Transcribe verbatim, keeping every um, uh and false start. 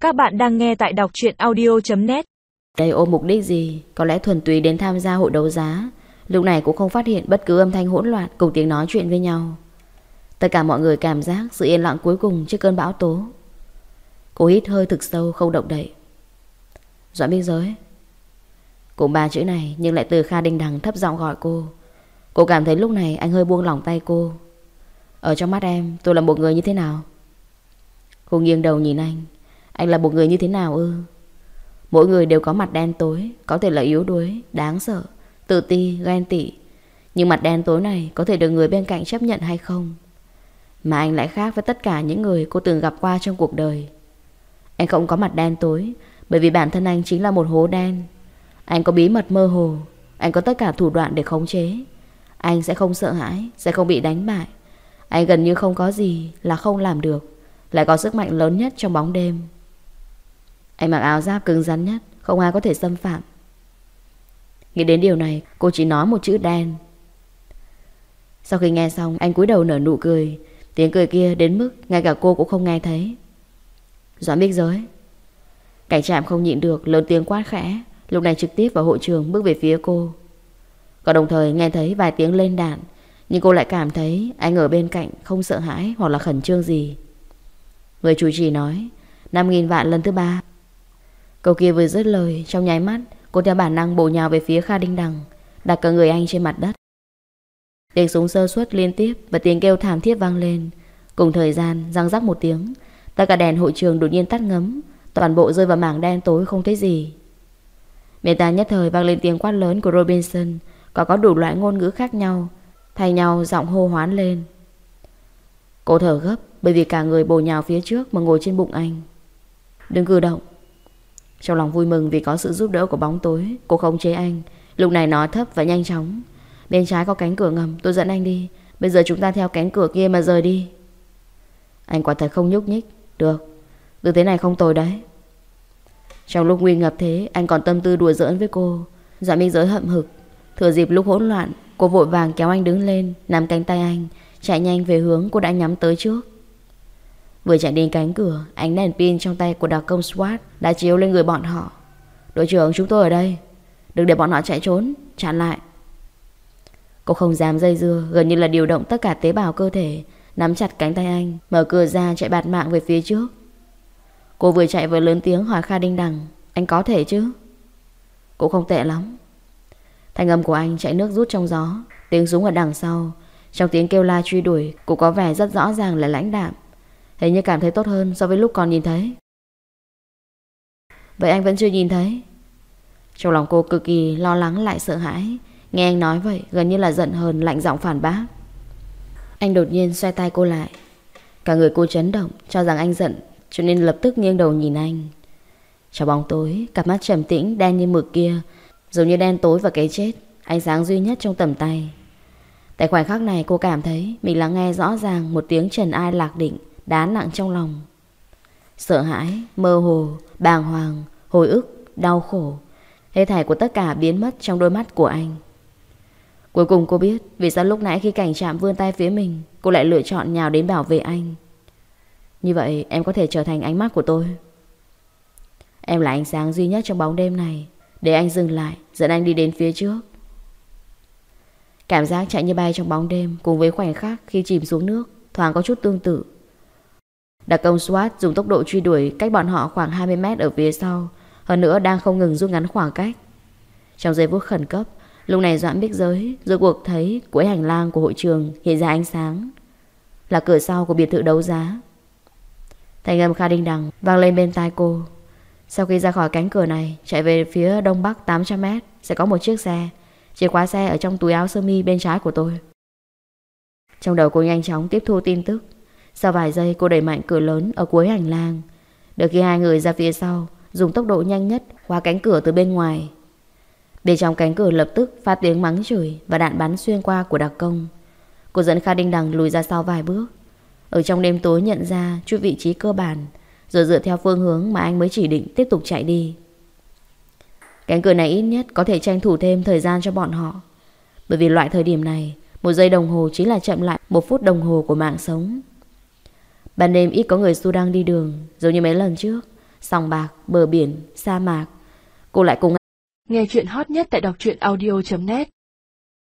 Các bạn đang nghe tại đọc truyện audio chấm net. Đây ôm mục đích gì? Có lẽ thuần túy đến tham gia hội đấu giá. Lúc này cũng không phát hiện bất cứ âm thanh hỗn loạn cùng tiếng nói chuyện với nhau. Tất cả mọi người cảm giác sự yên lặng cuối cùng trước cơn bão tố. Cô hít hơi thực sâu không động đậy. Doãn Biên Giới. Cùng ba chữ này nhưng lại từ Kha Đinh Đằng thấp giọng gọi cô. Cô cảm thấy lúc này anh hơi buông lỏng tay cô. Ở trong mắt em tôi là một người như thế nào? Cô nghiêng đầu nhìn anh. Anh là một người như thế nào ư? Mỗi người đều có mặt đen tối. Có thể là yếu đuối, đáng sợ, tự ti, ghen tị. Nhưng mặt đen tối này có thể được người bên cạnh chấp nhận hay không? Mà anh lại khác với tất cả những người cô từng gặp qua trong cuộc đời. Anh không có mặt đen tối, bởi vì bản thân anh chính là một hố đen. Anh có bí mật mơ hồ. Anh có tất cả thủ đoạn để khống chế. Anh sẽ không sợ hãi, sẽ không bị đánh bại. Anh gần như không có gì là không làm được, lại có sức mạnh lớn nhất trong bóng đêm. Anh mặc áo giáp cứng rắn nhất, không ai có thể xâm phạm. Nghĩ đến điều này, cô chỉ nói một chữ đen. Sau khi nghe xong, anh cúi đầu nở nụ cười. Tiếng cười kia đến mức ngay cả cô cũng không nghe thấy. Doãn Biên Giới. Cảnh trạm không nhịn được lớn tiếng quát khẽ, lúc này trực tiếp vào hội trường bước về phía cô. Còn đồng thời nghe thấy vài tiếng lên đạn, nhưng cô lại cảm thấy anh ở bên cạnh không sợ hãi hoặc là khẩn trương gì. Người chủ trì nói năm nghìn vạn lần thứ ba. Câu kia vừa dứt lời, trong nháy mắt cô theo bản năng bổ nhào về phía Kha Đinh Đằng, đặt cả người anh trên mặt đất. Tiếng súng sơ suất liên tiếp và tiếng kêu thảm thiết vang lên. Cùng thời gian răng rắc một tiếng, tất cả đèn hội trường đột nhiên tắt ngấm, toàn bộ rơi vào mảng đen tối không thấy gì. Bên tai nhất thời vang lên tiếng quát lớn của Robinson, có có đủ loại ngôn ngữ khác nhau, thay nhau giọng hô hoán lên. Cô thở gấp bởi vì cả người bổ nhào phía trước mà ngồi trên bụng anh. Đừng cử động. Trong lòng vui mừng vì có sự giúp đỡ của bóng tối, cô khống chế anh, lúc này nói thấp và nhanh chóng. Bên trái có cánh cửa ngầm, tôi dẫn anh đi. Bây giờ chúng ta theo cánh cửa kia mà rời đi. Anh quả thật không nhúc nhích. Được, tư thế này không tồi đấy. Trong lúc nguy ngập thế, anh còn tâm tư đùa giỡn với cô. Doãn Biên Giới hậm hực. Thừa dịp lúc hỗn loạn, cô vội vàng kéo anh đứng lên, nắm cánh tay anh, chạy nhanh về hướng cô đã nhắm tới trước. Vừa chạy đến cánh cửa, ánh đèn pin trong tay của đặc công SWAT đã chiếu lên người bọn họ. Đội trưởng, chúng tôi ở đây. Đừng để bọn họ chạy trốn, chặn lại. Cô không dám dây dưa, gần như là điều động tất cả tế bào cơ thể, nắm chặt cánh tay anh, mở cửa ra chạy bạt mạng về phía trước. Cô vừa chạy vừa lớn tiếng hỏi Kha Đinh Đằng, anh có thể chứ? Cũng không tệ lắm. Thanh âm của anh chạy nước rút trong gió. Tiếng súng ở đằng sau, trong tiếng kêu la truy đuổi cũng có vẻ rất rõ ràng là lãnh đạm. Hình như cảm thấy tốt hơn so với lúc còn nhìn thấy. Vậy anh vẫn chưa nhìn thấy? Trong lòng cô cực kỳ lo lắng lại sợ hãi. Nghe anh nói vậy gần như là giận hờn, lạnh giọng phản bác. Anh đột nhiên xoay tay cô lại. Cả người cô chấn động, cho rằng anh giận, cho nên lập tức nghiêng đầu nhìn anh. Trong bóng tối, cặp mắt trầm tĩnh đen như mực kia giống như đen tối và cái chết, ánh sáng duy nhất trong tầm tay. Tại khoảnh khắc này cô cảm thấy mình lắng nghe rõ ràng một tiếng trần ai lạc định đá nặng trong lòng. Sợ hãi, mơ hồ, bàng hoàng, hồi ức, đau khổ, hết thảy của tất cả biến mất trong đôi mắt của anh. Cuối cùng cô biết vì sao lúc nãy khi cảnh trạm vươn tay phía mình, cô lại lựa chọn nhào đến bảo vệ anh. Như vậy em có thể trở thành ánh mắt của tôi. Em là ánh sáng duy nhất trong bóng đêm này. Để anh dừng lại, dẫn anh đi đến phía trước. Cảm giác chạy như bay trong bóng đêm cùng với khoảnh khắc khi chìm xuống nước thoáng có chút tương tự. Đặc công SWAT dùng tốc độ truy đuổi cách bọn họ khoảng hai mươi mét ở phía sau, hơn nữa đang không ngừng rút ngắn khoảng cách. Trong giây phút khẩn cấp, lúc này Doãn Biên Giới rốt cuộc thấy cuối hành lang của hội trường hiện ra ánh sáng, là cửa sau của biệt thự đấu giá. Thanh âm Kha Đinh Đằng vang lên bên tai cô. Sau khi ra khỏi cánh cửa này, chạy về phía đông bắc tám trăm mét sẽ có một chiếc xe. Chìa khóa xe ở trong túi áo sơ mi bên trái của tôi. Trong đầu cô nhanh chóng tiếp thu tin tức. Sau vài giây cô đẩy mạnh cửa lớn ở cuối hành lang. Được khi hai người ra phía sau, dùng tốc độ nhanh nhất khóa cánh cửa từ bên ngoài. Bên trong cánh cửa lập tức phát tiếng mắng chửi và đạn bắn xuyên qua của đặc công. Cô dẫn Kha Đinh Đằng lùi ra sau vài bước. Ở trong đêm tối nhận ra chút vị trí cơ bản, rồi dựa theo phương hướng mà anh mới chỉ định tiếp tục chạy đi. Cánh cửa này ít nhất có thể tranh thủ thêm thời gian cho bọn họ. Bởi vì loại thời điểm này, một giây đồng hồ chính là chậm lại một phút đồng hồ của mạng sống. Ban đêm ít có người Sudan đi đường, giống như mấy lần trước. sòng bạc, bờ biển, sa mạc. Cô lại cùng Nghe chuyện hot nhất tại đọc truyện audio chấm net.